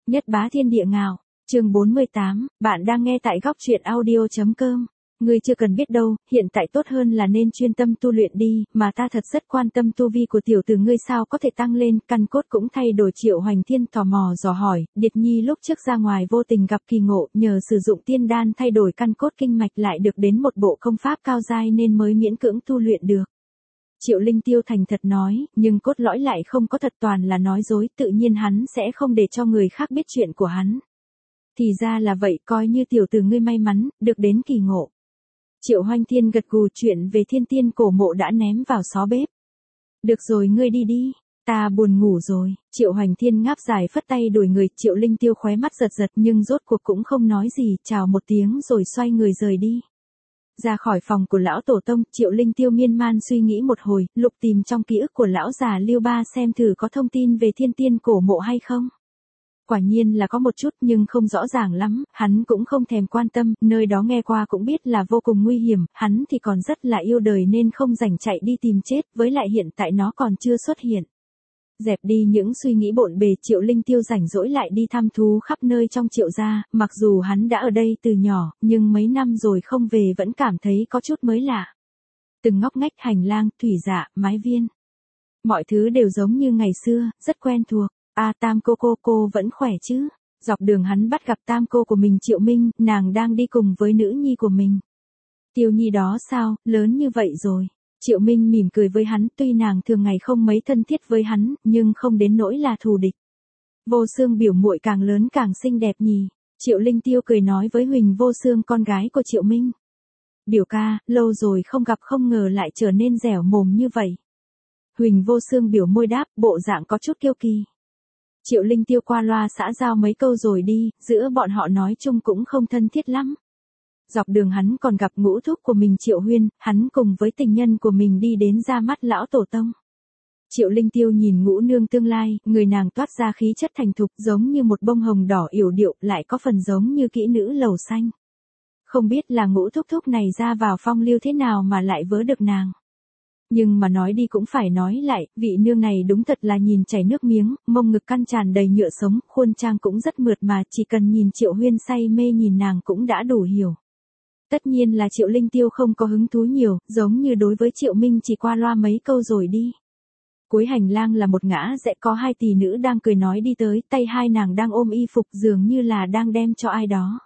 Nhất bá thiên địa ngào, chương 48, bạn đang nghe tại góc truyện audio.com. Ngươi chưa cần biết đâu, hiện tại tốt hơn là nên chuyên tâm tu luyện đi, mà ta thật rất quan tâm tu vi của tiểu tử ngươi sao có thể tăng lên, căn cốt cũng thay đổi. Triệu Hoành Thiên tò mò dò hỏi, Điệt Nhi lúc trước ra ngoài vô tình gặp kỳ ngộ, nhờ sử dụng tiên đan thay đổi căn cốt kinh mạch lại được đến một bộ công pháp cao giai nên mới miễn cưỡng tu luyện được. Triệu Linh Tiêu thành thật nói, nhưng cốt lõi lại không có thật, toàn là nói dối, tự nhiên hắn sẽ không để cho người khác biết chuyện của hắn. Thì ra là vậy, coi như tiểu tử ngươi may mắn, được đến kỳ ngộ. Triệu Hoành Thiên gật gù, chuyện về thiên tiên cổ mộ đã ném vào xó bếp. Được rồi, ngươi đi đi, ta buồn ngủ rồi. Triệu Hoành Thiên ngáp dài phất tay đuổi người. Triệu Linh Tiêu khóe mắt giật giật nhưng rốt cuộc cũng không nói gì, chào một tiếng rồi xoay người rời đi. Ra khỏi phòng của lão tổ tông, Triệu Linh Tiêu miên man suy nghĩ một hồi, lục tìm trong ký ức của lão già Lưu Ba xem thử có thông tin về thiên tiên cổ mộ hay không. Quả nhiên là có một chút nhưng không rõ ràng lắm, hắn cũng không thèm quan tâm, nơi đó nghe qua cũng biết là vô cùng nguy hiểm, hắn thì còn rất là yêu đời nên không rảnh chạy đi tìm chết, với lại hiện tại nó còn chưa xuất hiện. Dẹp đi những suy nghĩ bộn bề, Triệu Linh Tiêu rảnh rỗi lại đi thăm thú khắp nơi trong Triệu gia, mặc dù hắn đã ở đây từ nhỏ, nhưng mấy năm rồi không về vẫn cảm thấy có chút mới lạ. Từng ngóc ngách hành lang, thủy dạ, mái viên. Mọi thứ đều giống như ngày xưa, rất quen thuộc. Tam cô vẫn khỏe chứ? Dọc đường hắn bắt gặp tam cô của mình Triệu Minh, nàng đang đi cùng với nữ nhi của mình. Tiêu Nhi đó sao, lớn như vậy rồi. Triệu Minh mỉm cười với hắn, tuy nàng thường ngày không mấy thân thiết với hắn, nhưng không đến nỗi là thù địch. Vô Xương biểu muội càng lớn càng xinh đẹp nhỉ. Triệu Linh Tiêu cười nói với Huỳnh Vô Xương con gái của Triệu Minh. Biểu ca, lâu rồi không gặp, không ngờ lại trở nên dẻo mồm như vậy. Huỳnh Vô Xương biểu môi đáp, bộ dạng có chút kiêu kỳ. Triệu Linh Tiêu qua loa xã giao mấy câu rồi đi, giữa bọn họ nói chung cũng không thân thiết lắm. Dọc đường hắn còn gặp ngũ thúc của mình Triệu Huyên, hắn cùng với tình nhân của mình đi đến ra mắt lão tổ tông. Triệu Linh Tiêu nhìn ngũ nương tương lai, người nàng toát ra khí chất thành thục giống như một bông hồng đỏ yểu điệu, lại có phần giống như kỹ nữ lầu xanh. Không biết là ngũ thúc thúc này ra vào phong lưu thế nào mà lại vớ được nàng. Nhưng mà nói đi cũng phải nói lại, vị nương này đúng thật là nhìn chảy nước miếng, mông ngực căn tràn đầy nhựa sống, khuôn trang cũng rất mượt mà, chỉ cần nhìn Triệu Huyên say mê nhìn nàng cũng đã đủ hiểu. Tất nhiên là Triệu Linh Tiêu không có hứng thú nhiều, giống như đối với Triệu Minh chỉ qua loa mấy câu rồi đi. Cuối hành lang là một ngã rẽ, có hai tỷ nữ đang cười nói đi tới, tay hai nàng đang ôm y phục dường như là đang đem cho ai đó.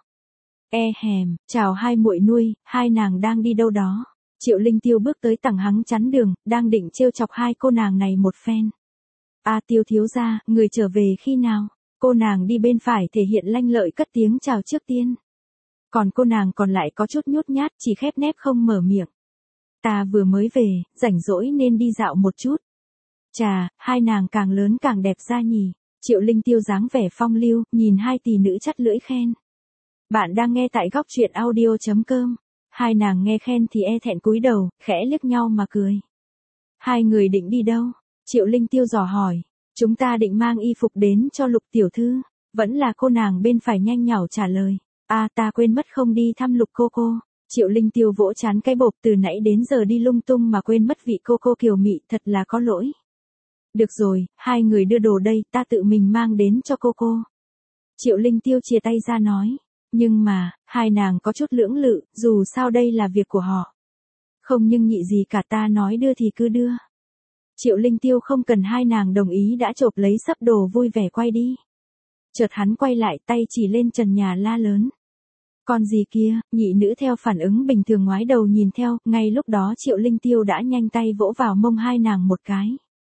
Chào hai muội nuôi, hai nàng đang đi đâu đó. Triệu Linh Tiêu bước tới tẳng hắng chắn đường, đang định trêu chọc hai cô nàng này một phen. Tiêu thiếu gia, người trở về khi nào? Cô nàng đi bên phải thể hiện lanh lợi cất tiếng chào trước tiên. Còn cô nàng còn lại có chút nhút nhát, chỉ khép nép không mở miệng. Ta vừa mới về, rảnh rỗi nên đi dạo một chút. Chà, hai nàng càng lớn càng đẹp ra nhỉ. Triệu Linh Tiêu dáng vẻ phong lưu, nhìn hai tỷ nữ chắt lưỡi khen. Bạn đang nghe tại góc truyện audio.com. Hai nàng nghe khen thì thẹn cúi đầu, khẽ liếc nhau mà cười. Hai người định đi đâu? Triệu Linh Tiêu dò hỏi. Chúng ta định mang y phục đến cho Lục tiểu thư. Vẫn là cô nàng bên phải nhanh nhảu trả lời. Ta quên mất không đi thăm Lục cô. Triệu Linh Tiêu vỗ trán cái bộp, từ nãy đến giờ đi lung tung mà quên mất vị cô kiều mị, thật là có lỗi. Được rồi, hai người đưa đồ đây, ta tự mình mang đến cho cô. Triệu Linh Tiêu chìa tay ra nói. Nhưng mà, hai nàng có chút lưỡng lự, dù sao đây là việc của họ. Không nhưng nhị gì cả, ta nói đưa thì cứ đưa. Triệu Linh Tiêu không cần hai nàng đồng ý đã chộp lấy sấp đồ vui vẻ quay đi. Chợt hắn quay lại, tay chỉ lên trần nhà la lớn. Con gì kia? Nhị nữ theo phản ứng bình thường ngoái đầu nhìn theo, ngay lúc đó Triệu Linh Tiêu đã nhanh tay vỗ vào mông hai nàng một cái.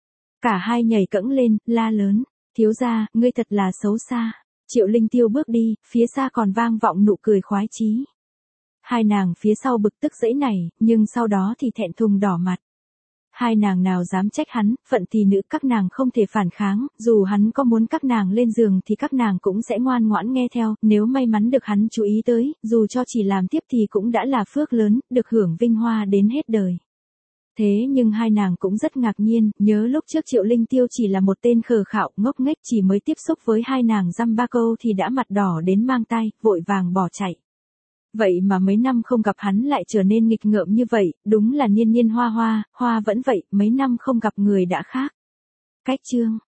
Cả hai nhảy cẫng lên, la lớn. Thiếu gia, ngươi thật là xấu xa. Triệu Linh Tiêu bước đi, phía xa còn vang vọng nụ cười khoái chí. Hai nàng phía sau bực tức dãy này, nhưng sau đó thì thẹn thùng đỏ mặt. Hai nàng nào dám trách hắn, phận thì nữ các nàng không thể phản kháng, dù hắn có muốn các nàng lên giường thì các nàng cũng sẽ ngoan ngoãn nghe theo, nếu may mắn được hắn chú ý tới, dù cho chỉ làm tiếp thì cũng đã là phước lớn, được hưởng vinh hoa đến hết đời. Thế nhưng hai nàng cũng rất ngạc nhiên, nhớ lúc trước Triệu Linh Tiêu chỉ là một tên khờ khạo ngốc nghếch, chỉ mới tiếp xúc với hai nàng dăm ba câu thì đã mặt đỏ đến mang tai, vội vàng bỏ chạy. Vậy mà mấy năm không gặp hắn lại trở nên nghịch ngợm như vậy, đúng là niên niên hoa hoa, hoa vẫn vậy, mấy năm không gặp người đã khác. Cách chương